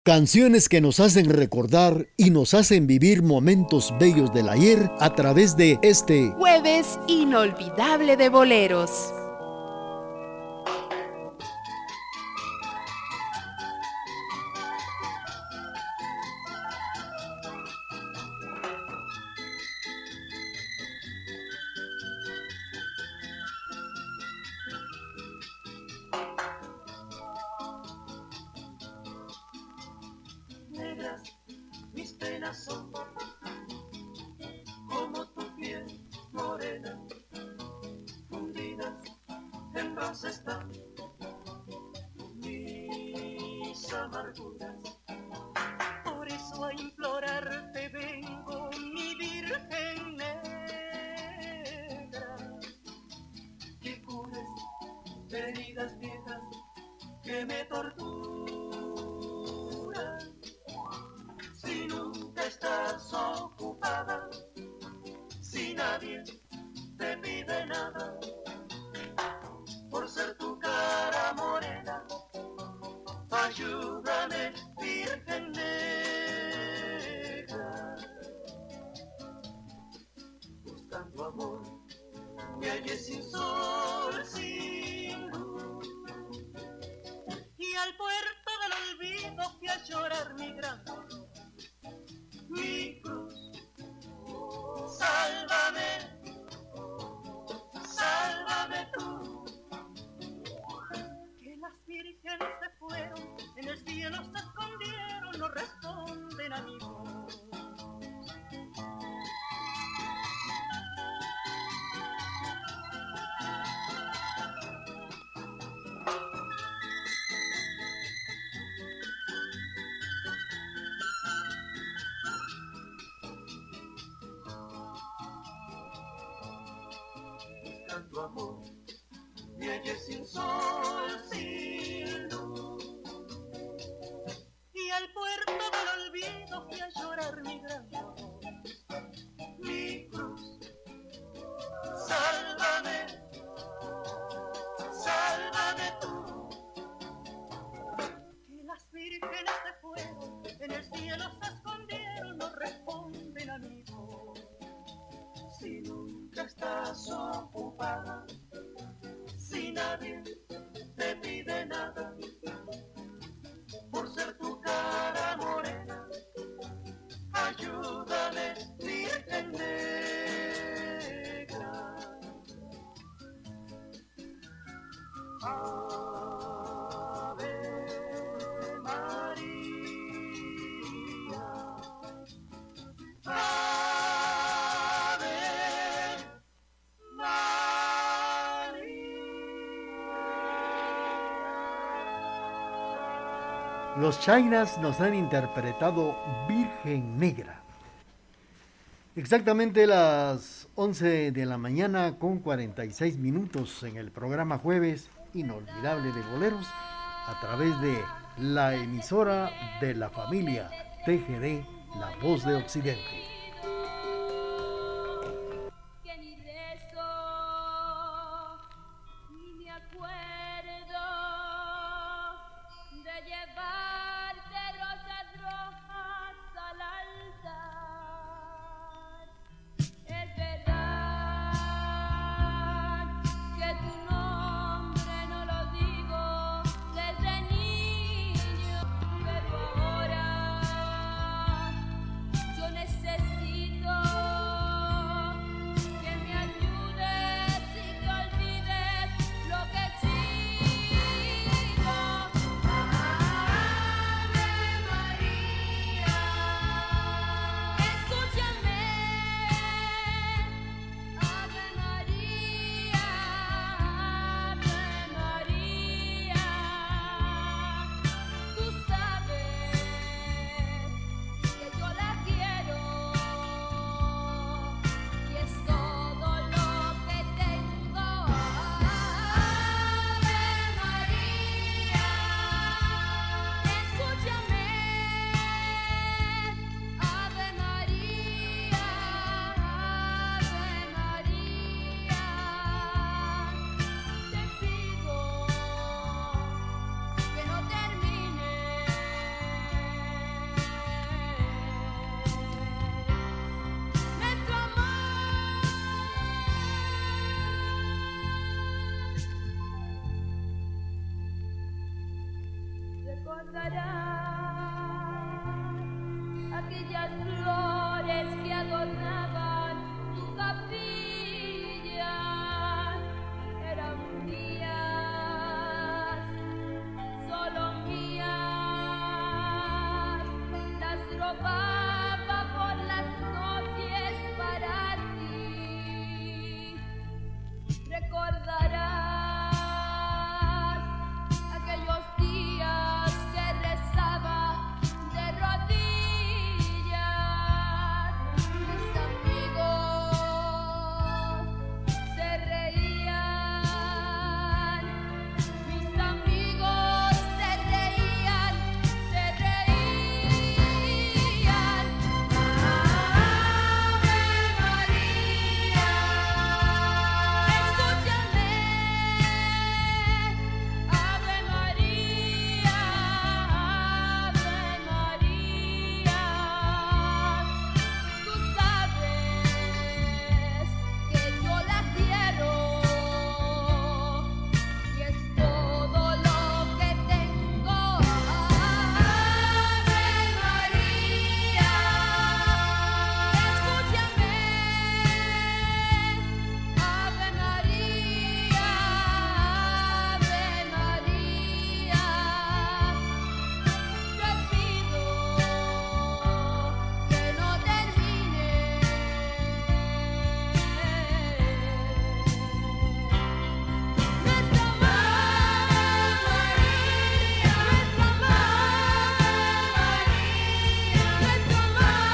Canciones que nos hacen recordar y nos hacen vivir momentos bellos del ayer a través de este Jueves Inolvidable de Boleros. Mis penas son como tu piel morena, fundidas en bronce están mis amarguras. Por eso a implorarte vengo, mi Virgen negra, que cures heridas viejas que me torturan. Si nunca estás ocupada, si nadie te pide nada, por ser tu cara morena, ayúdame, Virgen negra. Buscando amor, me hallé sin sol, sin luz, y al puerto del olvido fui a llorar mi gran dolor. Mi cruz, sálvame, sálvame tú. Que las vírgenes se fueron, en el cielo se escondieron, no responden a mi voz. Tu amor, me hallé sin sol, sin luz, y al puerto del olvido fui a llorar mi gran dolor. Mi cruz, sálvame, sálvame tú. Que las vírgenes se fueron, en el cielo se escondieron, no responden a mi voz. Si nunca estás ocupada, si nadie te pide nada, por ser tu cara morena, ayúdame, Virgen negra. Ave María, Ave Los Chainas nos han interpretado Virgen Negra. Exactamente las 11 de la mañana con 46 minutos en el programa Jueves Inolvidable de Boleros a través de la emisora de la familia TGD, La Voz de Occidente. Necesito recordarás aquellas flores que adornaban tu capilla. Eran mías, solo mías, las robaba por las noches para ti. Recordarás aquellos días que rezaba de rodillas. Mis amigos se reían, mis amigos se reían, se reían. Ave María, escúchame. Ave María, Ave María, tú sabes que yo la quiero y es todo lo que tengo. Ave María, escúchame. Ave María, Ave María, te pido que no termine. Nuestra Madre María, nuestra Madre María, nuestra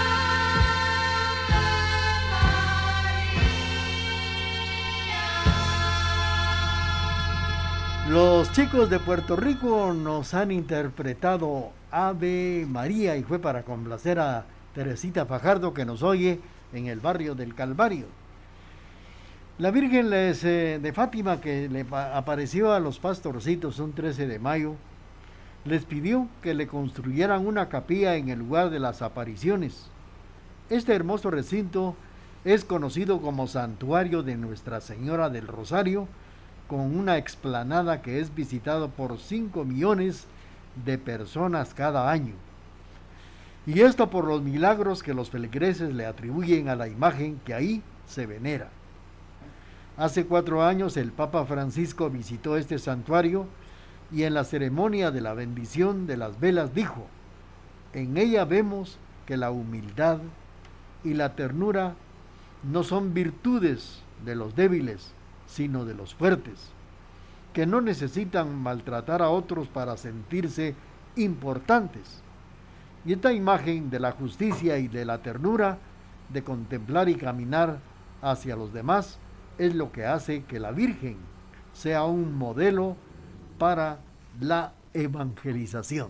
Madre María. Los chicos de Puerto Rico nos han interpretado Ave María y fue para complacer a Teresita Fajardo que nos oye en el barrio del Calvario. La Virgen de Fátima que le apareció a los pastorcitos un 13 de mayo, les pidió que le construyeran una capilla en el lugar de las apariciones. Este hermoso recinto es conocido como Santuario de Nuestra Señora del Rosario, con una explanada que es visitado por 5 millones de personas cada año. Y esto por los milagros que los feligreses le atribuyen a la imagen que ahí se venera. Hace 4 años el Papa Francisco visitó este santuario y en la ceremonia de la bendición de las velas dijo: en ella vemos que la humildad y la ternura no son virtudes de los débiles, sino de los fuertes, que no necesitan maltratar a otros para sentirse importantes. Y esta imagen de la justicia y de la ternura, de contemplar y caminar hacia los demás, es lo que hace que la Virgen sea un modelo para la evangelización.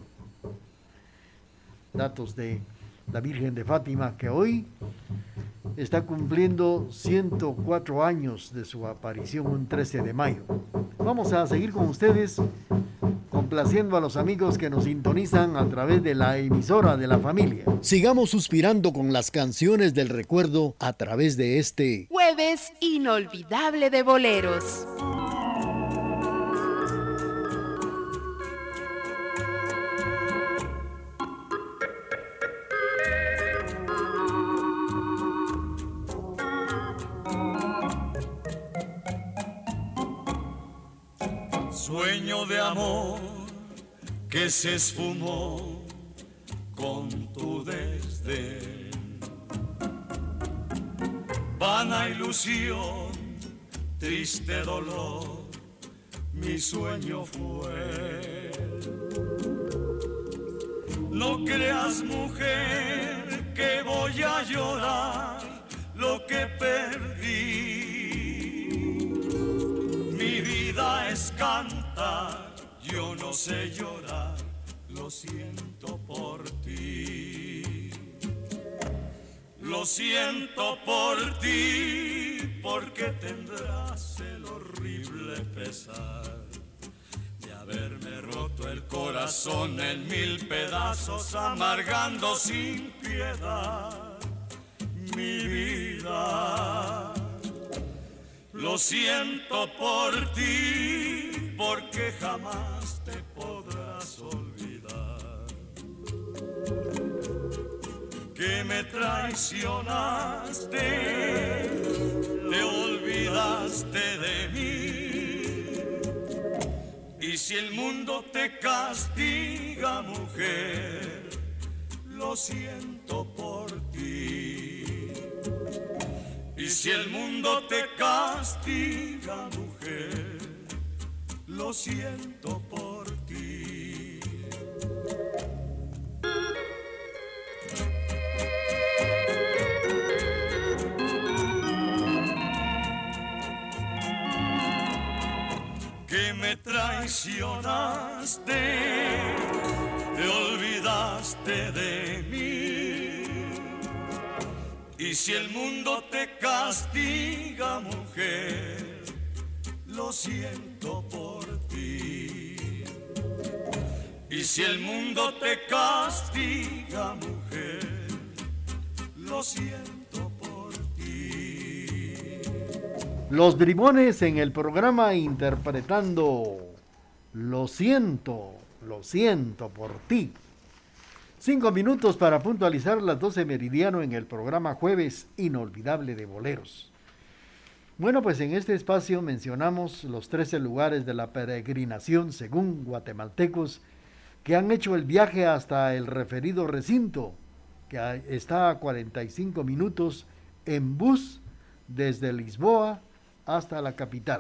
Datos de la Virgen de Fátima, que hoy está cumpliendo 104 años de su aparición un 13 de mayo. Vamos a seguir con ustedes, complaciendo a los amigos que nos sintonizan a través de la emisora de la familia. Sigamos suspirando con las canciones del recuerdo a través de este Jueves inolvidable de boleros. Sueño de amor que se esfumó con tu desdén. Vana ilusión, triste dolor, mi sueño fue. No creas, mujer, que voy a llorar lo que perdí. Mi vida es cantar, yo no sé llorar, lo siento por ti. Lo siento por ti, porque tendrás el horrible pesar de haberme roto el corazón en 1000 pedazos, amargando sin piedad mi vida. Lo siento por ti, porque jamás te podrás olvidar que me traicionaste, te olvidaste de mí. Y si el mundo te castiga, mujer, lo siento por ti. Y si el mundo te castiga, mujer, lo siento por ti. Que me traicionaste, te olvidaste de mí. Y si el mundo te castiga, mujer, lo siento por ti. Y si el mundo te castiga, mujer, lo siento por ti. Los Bribones en el programa interpretando Lo siento por ti. 5 minutos para puntualizar las 12 meridiano en el programa Jueves Inolvidable de Boleros. Bueno, pues en este espacio mencionamos los 13 lugares de la peregrinación según guatemaltecos que han hecho el viaje hasta el referido recinto, que está a 45 minutos en bus desde Lisboa hasta la capital.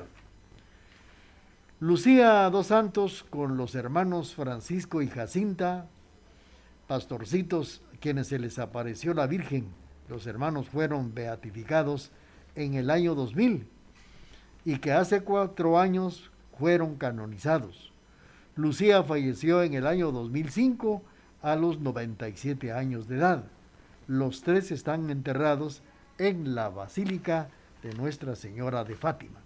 Lucía dos Santos con los hermanos Francisco y Jacinta, pastorcitos quienes se les apareció la Virgen. Los hermanos fueron beatificados en el año 2000 y que hace 4 años fueron canonizados. Lucía falleció en el año 2005 a los 97 años de edad. Los 3 están enterrados en la Basílica de Nuestra Señora de Fátima.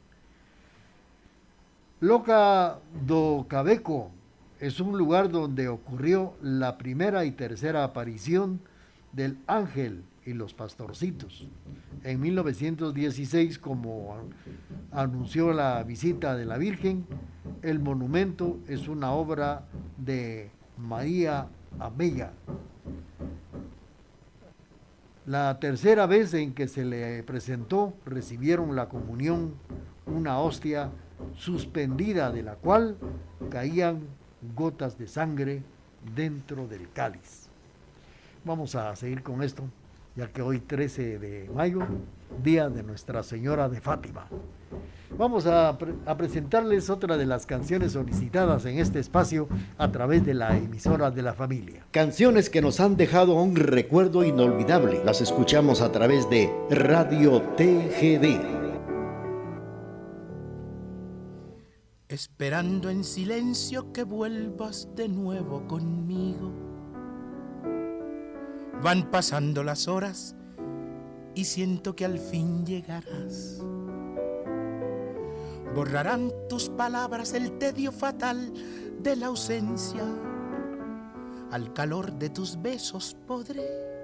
Loca do Cabeco es un lugar donde ocurrió la primera y tercera aparición del ángel y los pastorcitos. En 1916, como anunció la visita de la Virgen, el monumento es una obra de María Abella. La tercera vez en que se le presentó, recibieron la comunión, una hostia suspendida de la cual caían gotas de sangre dentro del cáliz. Vamos a seguir con esto, ya que hoy 13 de mayo, día de Nuestra Señora de Fátima. Vamos a presentarles otra de las canciones solicitadas en este espacio a través de la emisora de la familia. Canciones que nos han dejado un recuerdo inolvidable. Las escuchamos a través de Radio TGD. Esperando en silencio que vuelvas de nuevo conmigo. Van pasando las horas y siento que al fin llegarás. Borrarán tus palabras el tedio fatal de la ausencia. Al calor de tus besos podré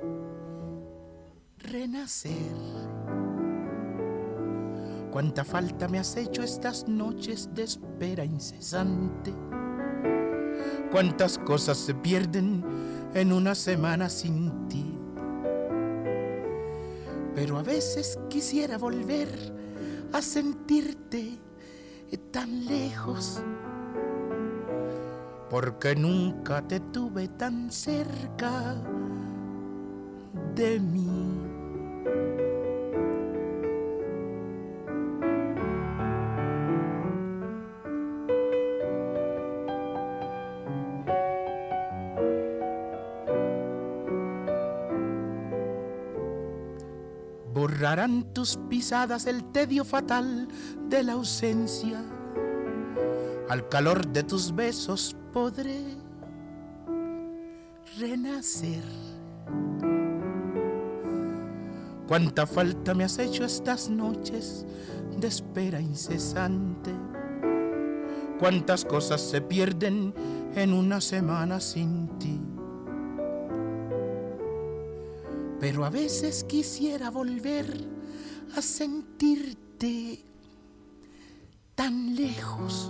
renacer. Cuánta falta me has hecho estas noches de espera incesante. Cuántas cosas se pierden en una semana sin ti. Pero a veces quisiera volver a sentirte tan lejos, porque nunca te tuve tan cerca de mí. Borrarán tus pisadas el tedio fatal de la ausencia. Al calor de tus besos podré renacer. Cuánta falta me has hecho estas noches de espera incesante. Cuántas cosas se pierden en una semana sin ti. Pero a veces quisiera volver a sentirte tan lejos,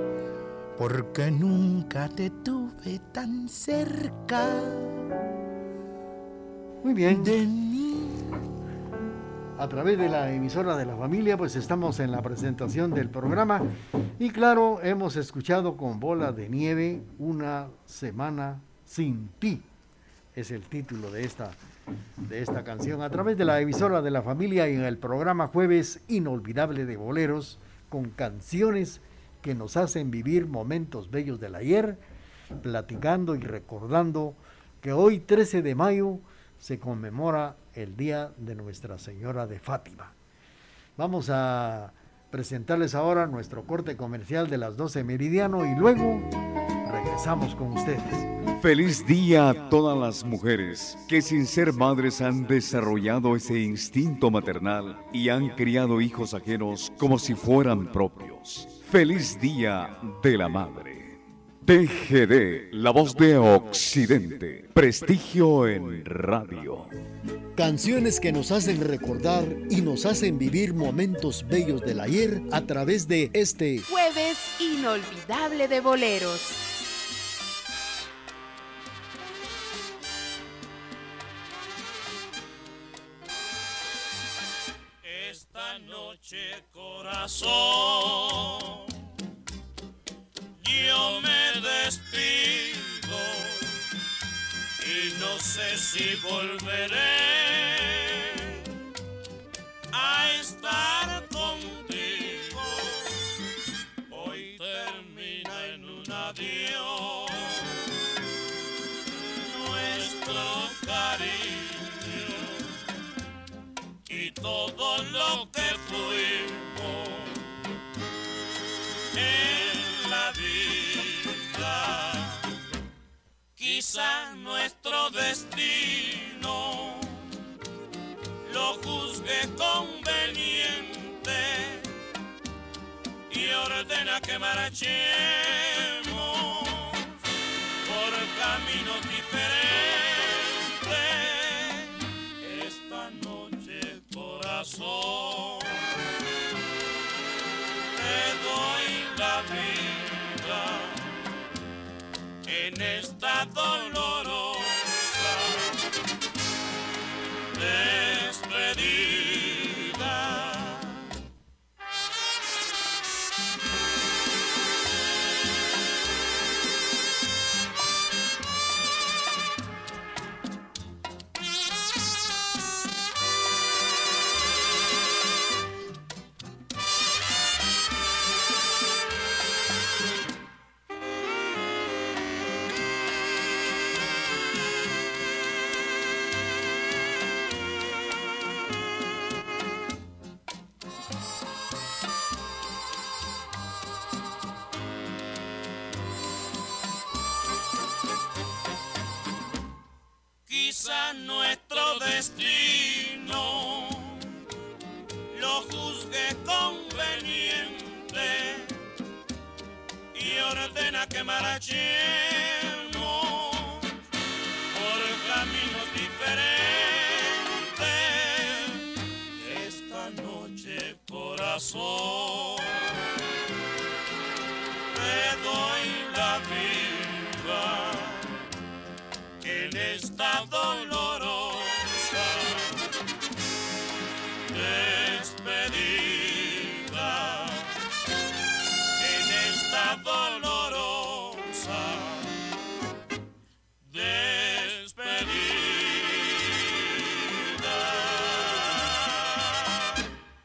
porque nunca te tuve tan cerca Muy bien. de mí. A través de la emisora de la familia, pues estamos en la presentación del programa y claro, hemos escuchado con Bola de Nieve, Una semana sin ti. Es el título de esta canción a través de la emisora de la familia y en el programa Jueves Inolvidable de Boleros, con canciones que nos hacen vivir momentos bellos del ayer, platicando y recordando que hoy 13 de mayo se conmemora el Día de Nuestra Señora de Fátima. Vamos a presentarles ahora nuestro corte comercial de las 12 meridiano y luego regresamos con ustedes. Feliz día a todas las mujeres que sin ser madres han desarrollado ese instinto maternal y han criado hijos ajenos como si fueran propios. Feliz día de la madre. TGD, la voz de Occidente, prestigio en radio. Canciones que nos hacen recordar y nos hacen vivir momentos bellos del ayer a través de este Jueves Inolvidable de Boleros. Esta noche, corazón, yo me despido y no sé si volveré a estar contigo. Hoy termina en un adiós nuestro cariño y todo lo que fuimos en la vida. Quizá nuestro destino lo juzgue conveniente y ordena que marchemos por caminos diferentes. Esta noche, corazón, te doy la vida en esta dolorosa despedida. Quizá nuestro destino lo juzgue conveniente y ordena que marchemos por caminos diferentes. Esta noche, corazón, te doy la vida en esta dolorosa despedida, en esta dolorosa despedida.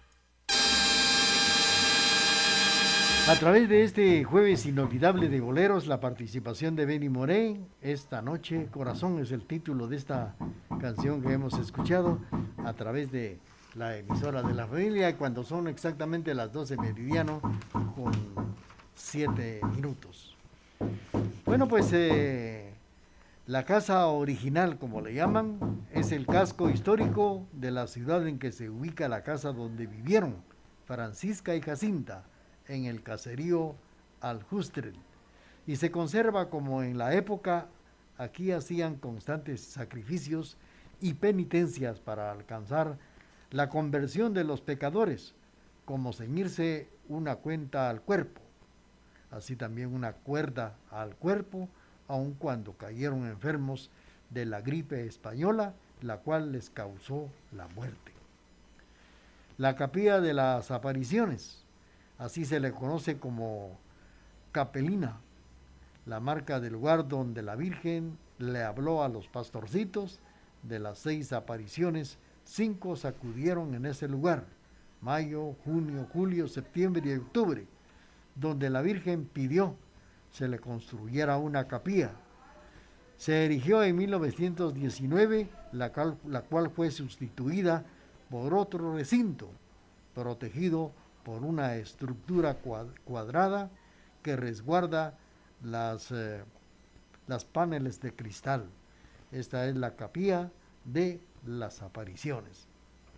A través de este Jueves Inolvidable de Boleros, la participación de Benny Moré, Esta noche, corazón, es el título de esta canción que hemos escuchado a través de la emisora de la familia, cuando son exactamente las 12 meridiano con 7 minutos. Bueno, pues la casa original, como le llaman, es el casco histórico de la ciudad en que se ubica la casa donde vivieron Francisca y Jacinta, en el caserío Aljustrel, y se conserva como en la época. Aquí hacían constantes sacrificios y penitencias para alcanzar la conversión de los pecadores, como ceñirse una cuenta al cuerpo, así también una cuerda al cuerpo, aun cuando cayeron enfermos de la gripe española la cual les causó la muerte. La capilla de las apariciones, así se le conoce como capelina, la marca del lugar donde la Virgen le habló a los pastorcitos. De las 6 apariciones, 5 se acudieron en ese lugar, mayo, junio, julio, septiembre y octubre, donde la Virgen pidió se le construyera una capilla. Se erigió en 1919, la cual fue sustituida por otro recinto, protegido por una estructura cuadrada que resguarda las paneles de cristal. Esta es la capilla de las apariciones.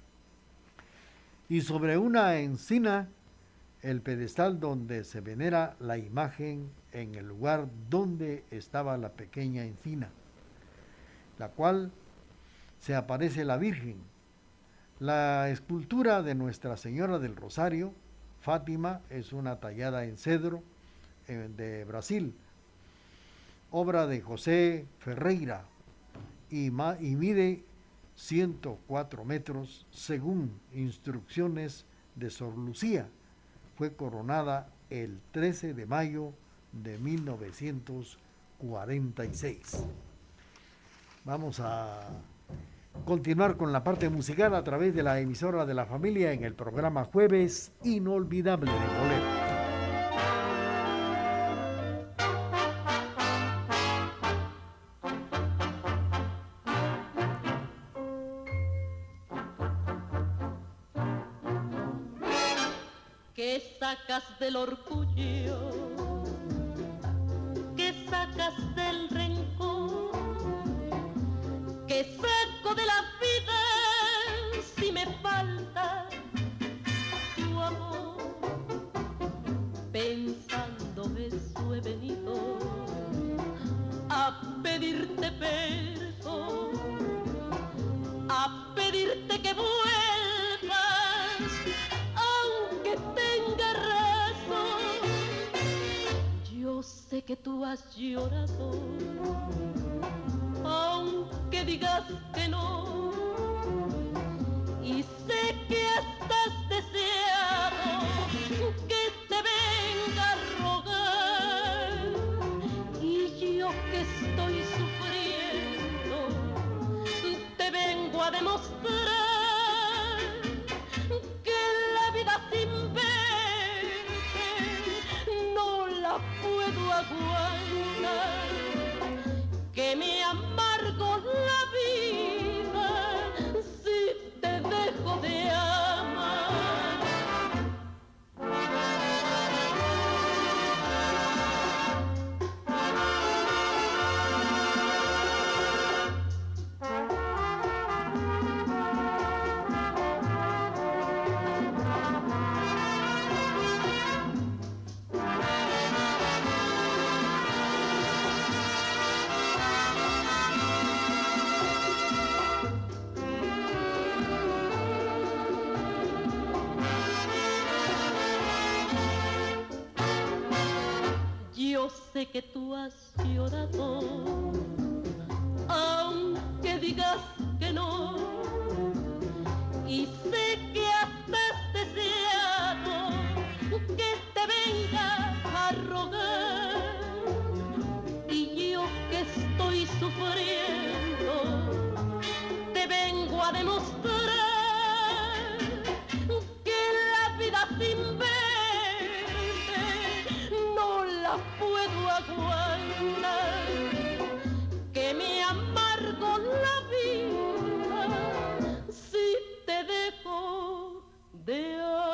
Y sobre una encina, el pedestal donde se venera la imagen en el lugar donde estaba la pequeña encina, la cual se aparece la Virgen. La escultura de Nuestra Señora del Rosario, Fátima, es una tallada en cedro de Brasil, obra de José Ferreira, y mide 104 metros según instrucciones de Sor Lucía. Fue coronada el 13 de mayo de 1946. Vamos a continuar con la parte musical a través de la emisora de la familia en el programa Jueves Inolvidable de Bolero. ¿Qué sacas del orgullo? ¿Qué sacas del rencor? ¿Qué saco de la vida si me falta tu amor? Pensando eso he venido a pedirte perdón, a pedirte que vuelvas, aunque tenga razón. Yo sé que tú has llorado, aunque digas que no, y sé que estás deseado que te venga a rogar, y yo que estoy sufriendo te vengo a demostrar que la vida sin verte no la puedo aguantar, que me amargo la vida si te dejo de amar. Yo sé que tú has llorado, aunque digas que no, y sé que estás deseado que te venga a rogar, y yo que estoy sufriendo te vengo a demostrar que la vida sin verte no la puedo aguantar, que me amargo la vida si te dejo de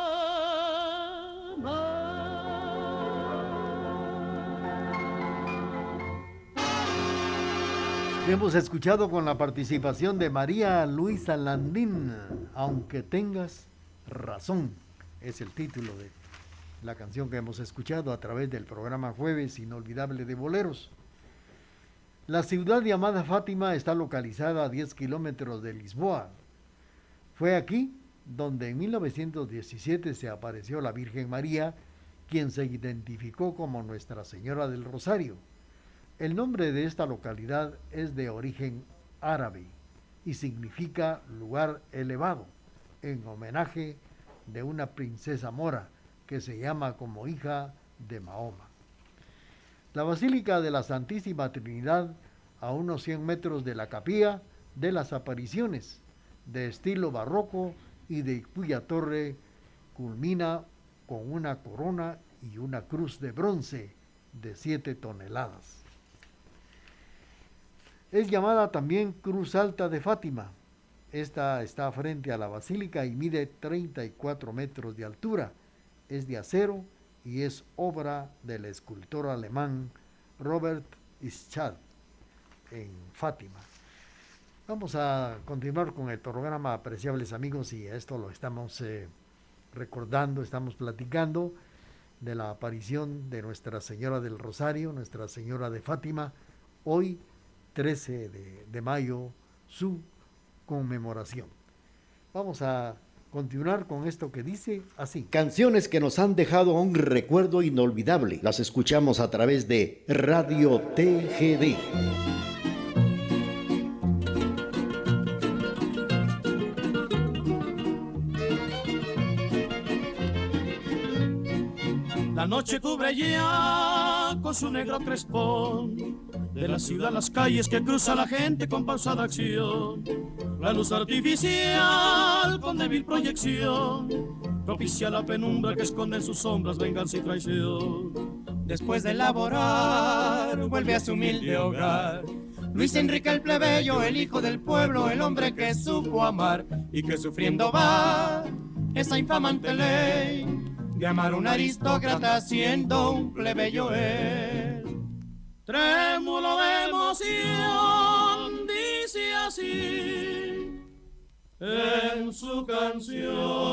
amar. Hemos escuchado con la participación de María Luisa Landín, Aunque tengas razón, es el título de la canción que hemos escuchado a través del programa Jueves Inolvidable de Boleros. La ciudad llamada Fátima está localizada a 10 kilómetros de Lisboa. Fue aquí donde en 1917 se apareció la Virgen María, quien se identificó como Nuestra Señora del Rosario. El nombre de esta localidad es de origen árabe y significa lugar elevado, en homenaje de una princesa mora que se llama como hija de Mahoma. La Basílica de la Santísima Trinidad, a unos 100 metros de la Capilla de las Apariciones, de estilo barroco y de cuya torre culmina con una corona y una cruz de bronce de 7 toneladas. Es llamada también Cruz Alta de Fátima. Esta está frente a la basílica y mide 34 metros de altura. Es de acero y es obra del escultor alemán Robert Ischat en Fátima. Vamos a continuar con el programa, apreciables amigos, y esto lo estamos recordando, estamos platicando de la aparición de Nuestra Señora del Rosario, Nuestra Señora de Fátima, hoy 13 de mayo, su conmemoración. Vamos a continuar con esto que dice así. Canciones que nos han dejado un recuerdo inolvidable. Las escuchamos a través de Radio TGD. La noche cubre ya con su negro crespón de la ciudad las calles que cruza la gente con pausada acción. La luz artificial con débil proyección propicia la penumbra que esconde en sus sombras venganza y traición. Después de laborar vuelve a su humilde hogar Luis Enrique el plebeyo, el hijo del pueblo, el hombre que supo amar y que sufriendo va esa infamante ley de amar a un aristócrata siendo un plebeyo él. Trémulo de emoción, dice así en su canción.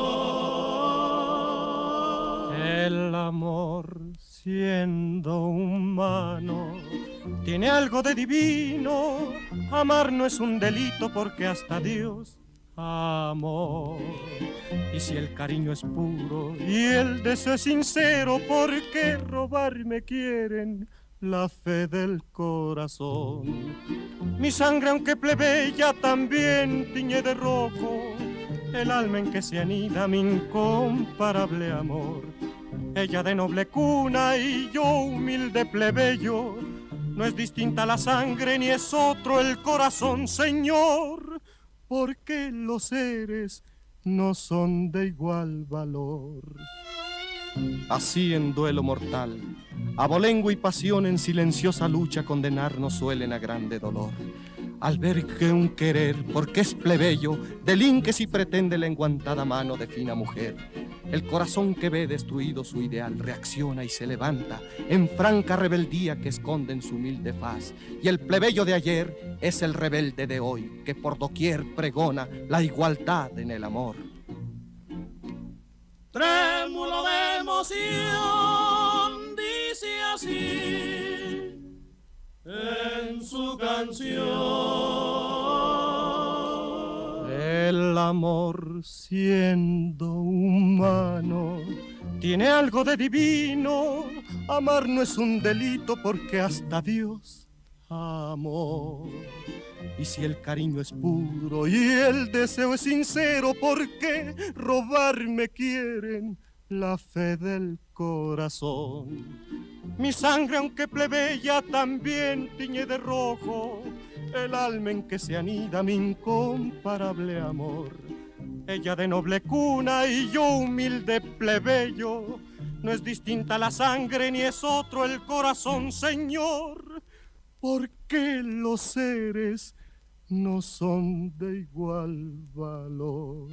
El amor, siendo humano, tiene algo de divino. Amar no es un delito porque hasta Dios amó. Y si el cariño es puro y el deseo es sincero, ¿por qué robarme quieren la fe del corazón? Mi sangre, aunque plebeya, también tiñe de rojo el alma en que se anida mi incomparable amor. Ella de noble cuna y yo humilde plebeyo, no es distinta la sangre ni es otro el corazón, Señor, porque los seres no son de igual valor. Así en duelo mortal, abolengo y pasión en silenciosa lucha condenarnos suelen a grande dolor. Al ver que un querer, porque es plebeyo, delinque si pretende la enguantada mano de fina mujer. El corazón que ve destruido su ideal reacciona y se levanta en franca rebeldía que esconde en su humilde faz. Y el plebeyo de ayer es el rebelde de hoy que por doquier pregona la igualdad en el amor. Trémulo de emoción, dice así en su canción. El amor, siendo humano, tiene algo de divino. Amar no es un delito porque hasta Dios amó. Y si el cariño es puro y el deseo es sincero, ¿por qué robarme quieren la fe del corazón? Mi sangre, aunque plebeya, también tiñe de rojo el alma en que se anida mi incomparable amor. Ella de noble cuna y yo humilde plebeyo, no es distinta la sangre ni es otro el corazón, Señor, porque los seres no son de igual valor.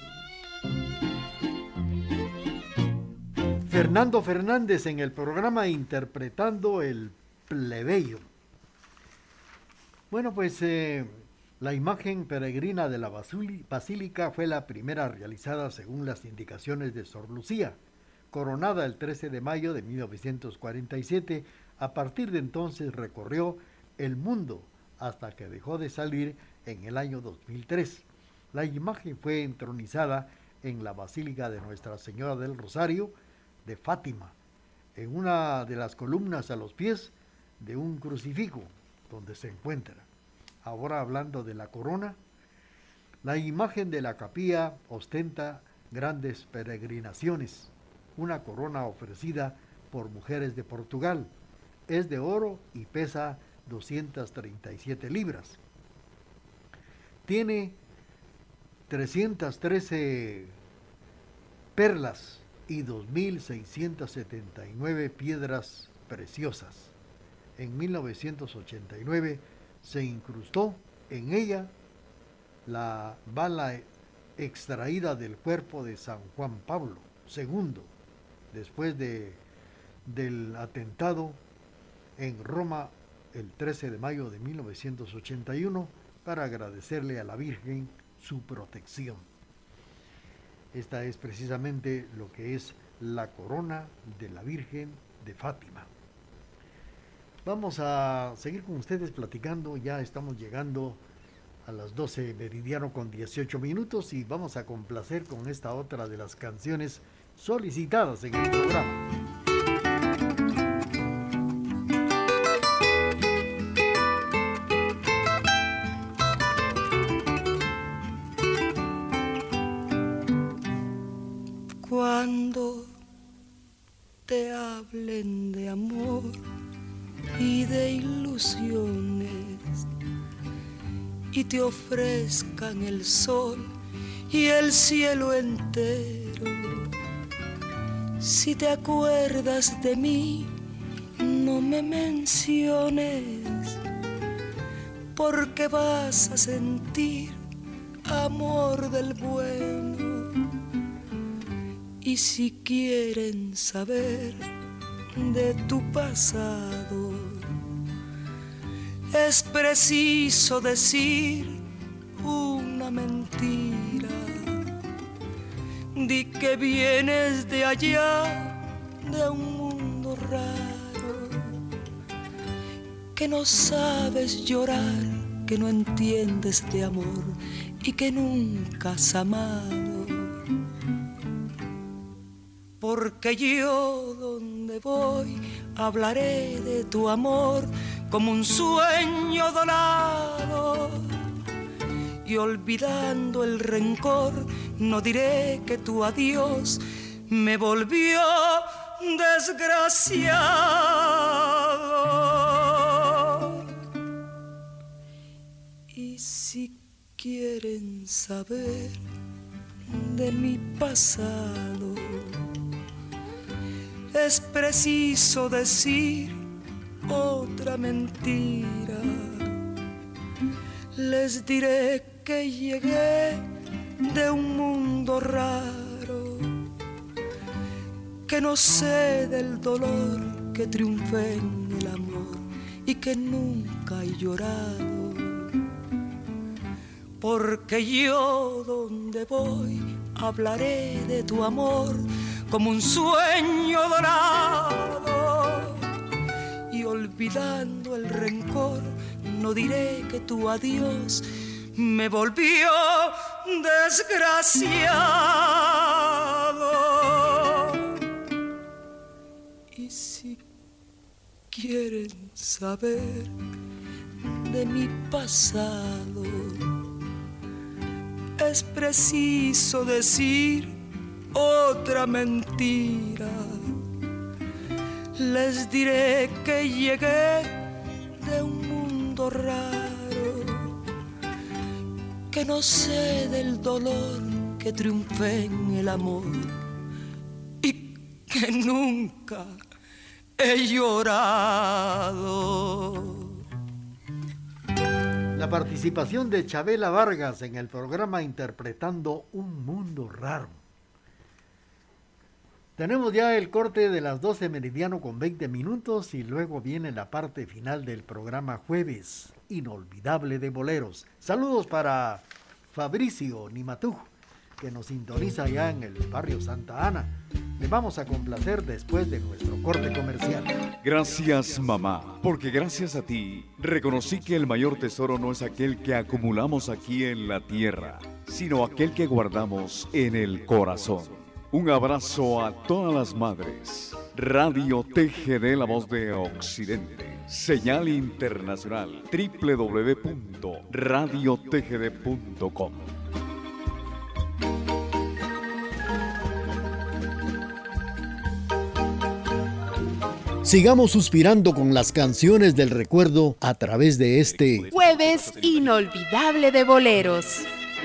Fernando Fernández en el programa interpretando el plebeyo. Bueno, pues la imagen peregrina de la basílica fue la primera realizada según las indicaciones de Sor Lucía, coronada el 13 de mayo de 1947. A partir de entonces recorrió el mundo hasta que dejó de salir en el año 2003. La imagen fue entronizada en la Basílica de Nuestra Señora del Rosario de Fátima, en una de las columnas a los pies de un crucifijo donde se encuentra. Ahora, hablando de la corona, La imagen de la capilla ostenta grandes peregrinaciones, una corona ofrecida por mujeres de Portugal. Es de oro y pesa 237 libras. Tiene 313 perlas y 2.679 piedras preciosas. En 1989 se incrustó en ella la bala extraída del cuerpo de San Juan Pablo II, después del atentado en Roma el 13 de mayo de 1981, para agradecerle a la Virgen su protección. Esta es precisamente lo que es la corona de la Virgen de Fátima. Vamos a seguir con ustedes platicando, ya estamos llegando a las 12 meridiano con 18 minutos y vamos a complacer con esta otra de las canciones solicitadas en el programa. Cuando te hablen de amor y de ilusiones y te ofrezcan el sol y el cielo entero, si te acuerdas de mí, no me menciones, porque vas a sentir amor del bueno. Y si quieren saber de tu pasado, es preciso decir una mentira. Di que vienes de allá, de un mundo raro, que no sabes llorar, que no entiendes de amor y que nunca has amado. Porque yo donde voy hablaré de tu amor como un sueño dorado, y olvidando el rencor no diré que tu adiós me volvió desgraciado. Y si quieren saber de mi pasado, es preciso decir otra mentira. Les diré que llegué de un mundo raro, que no sé del dolor, que triunfé en el amor y que nunca he llorado. Porque yo donde voy hablaré de tu amor como un sueño dorado, y olvidando el rencor no diré que tu adiós me volvió desgraciado. Y si quieren saber de mi pasado, es preciso decir otra mentira. Les diré que llegué de un mundo raro, que no sé del dolor, que triunfé en el amor y que nunca he llorado. La participación de Chabela Vargas en el programa interpretando Un Mundo Raro. Tenemos ya el corte de las 12 meridiano con 20 minutos y luego viene la parte final del programa Jueves Inolvidable de Boleros. Saludos para Fabricio Nimatú, que nos sintoniza ya en el barrio Santa Ana. Le vamos a complacer después de nuestro corte comercial. Gracias, mamá, porque gracias a ti reconocí que el mayor tesoro no es aquel que acumulamos aquí en la tierra, sino aquel que guardamos en el corazón. Un abrazo a todas las madres. Radio TGD, la voz de Occidente. Señal internacional www.radiotgd.com. Sigamos suspirando con las canciones del recuerdo a través de este Jueves inolvidable de boleros.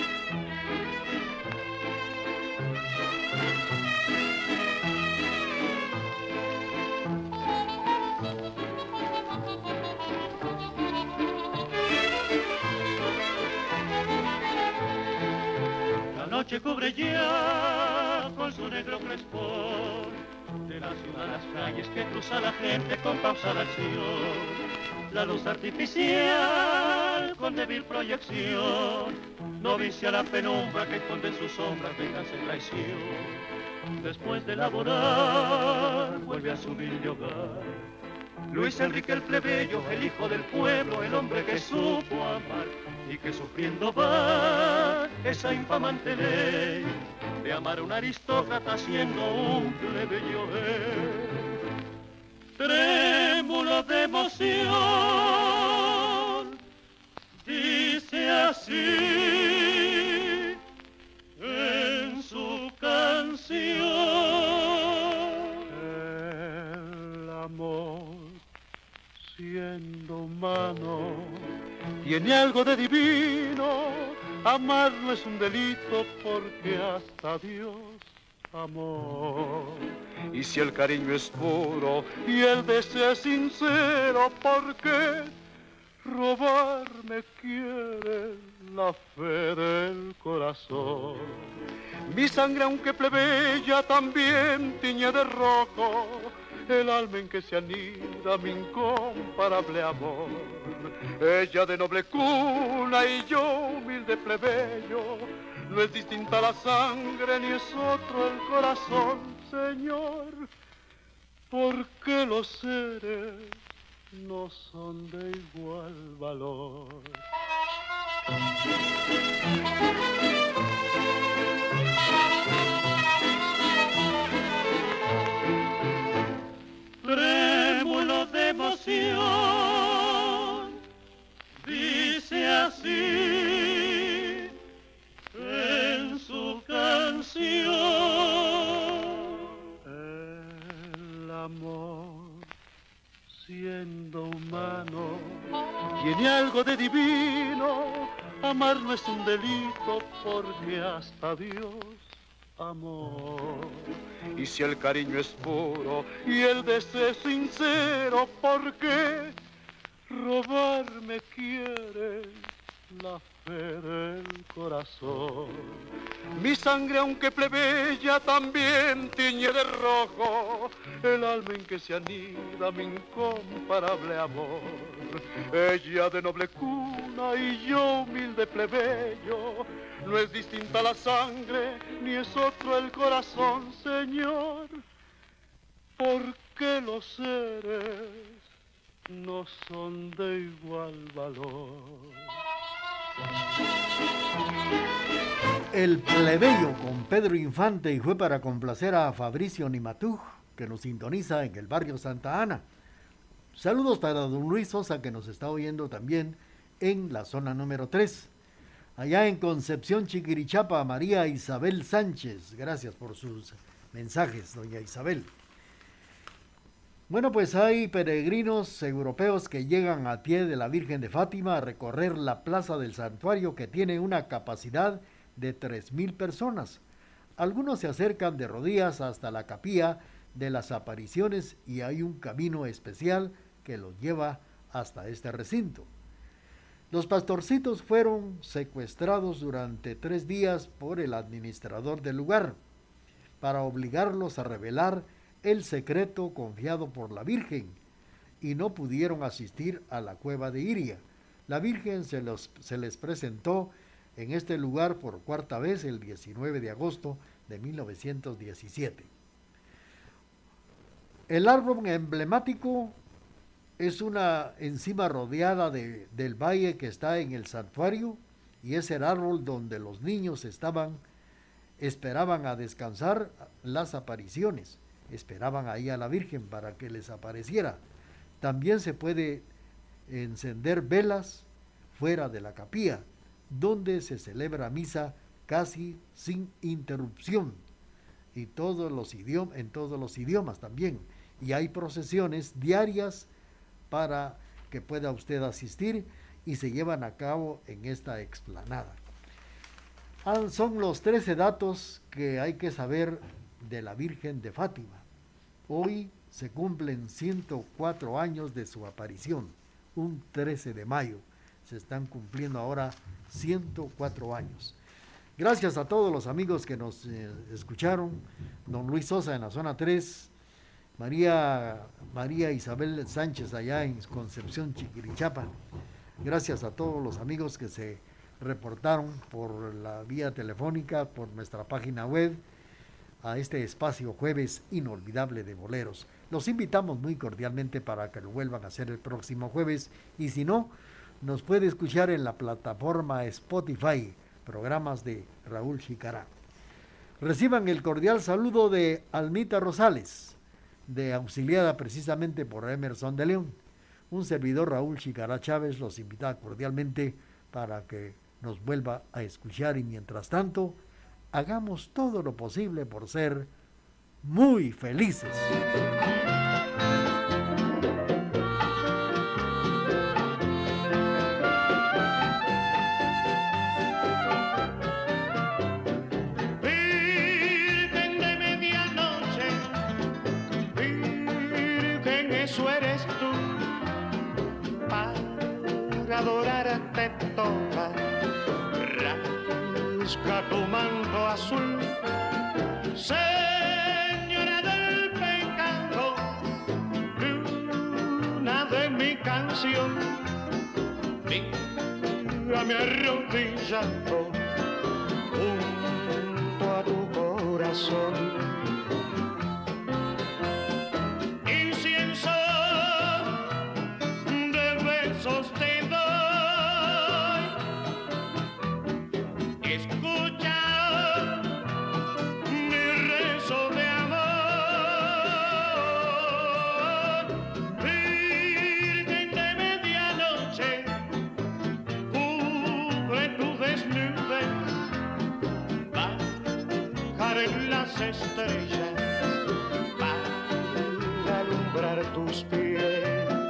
La noche cubre ya con su negro crespón de la ciudad las calles que cruza la gente con pausada acción. La luz artificial con débil proyección no vicia la penumbra que esconde sus sombras, venganza y traición. Después de laborar vuelve a su humilde hogar Luis Enrique el plebeyo, el hijo del pueblo, el hombre que supo amar y que sufriendo va esa infamante ley de amar a un aristócrata siendo un plebeyo él. Trémulo de emoción, dice así en su canción. El amor, siendo humano, tiene algo de divino. Amar no es un delito porque hasta Dios amó. Y si el cariño es puro y el deseo es sincero, ¿por qué robarme quiere la fe del corazón? Mi sangre, aunque plebeya, también tiñe de rojo el alma en que se anida mi incomparable amor. Ella de noble cuna y yo humilde plebeyo, no es distinta la sangre ni es otro el corazón, Señor, porque los seres no son de igual valor. Trémulo de emoción, dice así en su canción. El amor, siendo humano, tiene algo de divino. Amar no es un delito porque hasta Dios amó. Y si el cariño es puro y el deseo es sincero, ¿por qué robarme quiere la fe del corazón? Mi sangre, aunque plebeya, también tiñe de rojo el alma en que se anida mi incomparable amor. Ella de noble cuna y yo humilde plebeyo, no es distinta la sangre ni es otro el corazón, Señor, porque los seres no son de igual valor. El plebeyo con Pedro Infante, y fue para complacer a Fabricio Nimatú, que nos sintoniza en el barrio Santa Ana. Saludos para don Luis Sosa, que nos está oyendo también en la zona número 3. Allá en Concepción, Chiquirichapa, María Isabel Sánchez. Gracias por sus mensajes, doña Isabel. Bueno, pues hay peregrinos europeos que llegan a pie de la Virgen de Fátima a recorrer la plaza del santuario, que tiene una capacidad de 3,000 personas. Algunos se acercan de rodillas hasta la capilla de las apariciones y hay un camino especial que los lleva hasta este recinto. Los pastorcitos fueron secuestrados durante 3 días por el administrador del lugar para obligarlos a revelar el secreto confiado por la Virgen, y no pudieron asistir a la cueva de Iria. La Virgen se les presentó en este lugar por 4ª vez el 19 de agosto de 1917. El árbol emblemático es una encima rodeada del valle que está en el santuario, y es el árbol donde los niños esperaban a descansar las apariciones, esperaban ahí a la Virgen para que les apareciera. También se puede encender velas fuera de la capilla, donde se celebra misa casi sin interrupción, y en todos los idiomas también, y hay procesiones diarias para que pueda usted asistir y se llevan a cabo en esta explanada. Son los 13 datos que hay que saber de la Virgen de Fátima. Hoy se cumplen 104 años de su aparición, un 13 de mayo. Se están cumpliendo ahora 104 años. Gracias a todos los amigos que nos escucharon. Don Luis Sosa en la zona 3, María Isabel Sánchez allá en Concepción, Chiquirichapa. Gracias a todos los amigos que se reportaron por la vía telefónica, por nuestra página web, a este espacio Jueves Inolvidable de Boleros. Los invitamos muy cordialmente para que lo vuelvan a hacer el próximo jueves, y si no, nos puede escuchar en la plataforma Spotify, programas de Raúl Chicará. Reciban el cordial saludo de Almita Rosales, auxiliada precisamente por Emerson de León. Un servidor, Raúl Chicará Chávez, los invita cordialmente para que nos vuelva a escuchar, y mientras tanto, hagamos todo lo posible por ser muy felices. Virgen de medianoche, Virgen, eso eres tú. Para adorarte toca, rasga tu manto azul. Señora del pecado, luna de mi canción, mírame arrodillado junto a tu corazón. Incienso de besos te doy, escucha mi rezo de amor. Virgen de medianoche, cubre tu desnudez, bajaré las estrellas para alumbrar tus pies.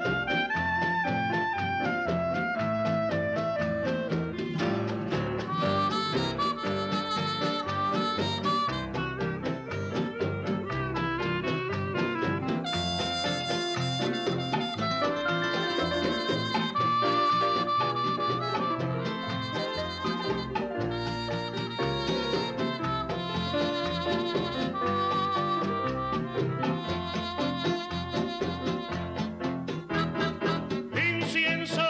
Incienso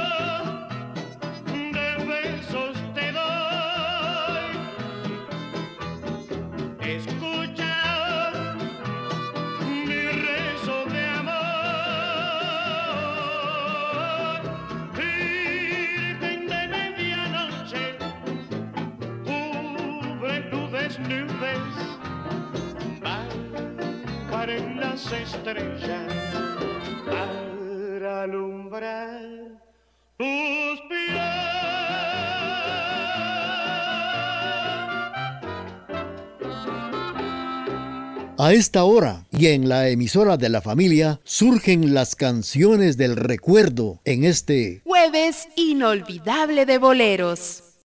de besos te doy, escucha mi rezo de amor. Virgen de medianoche, cubre tu desnudez, bajaré las estrellas para alumbrar tus pies. A esta hora y en la emisora de la familia surgen las canciones del recuerdo en este Jueves Inolvidable de Boleros.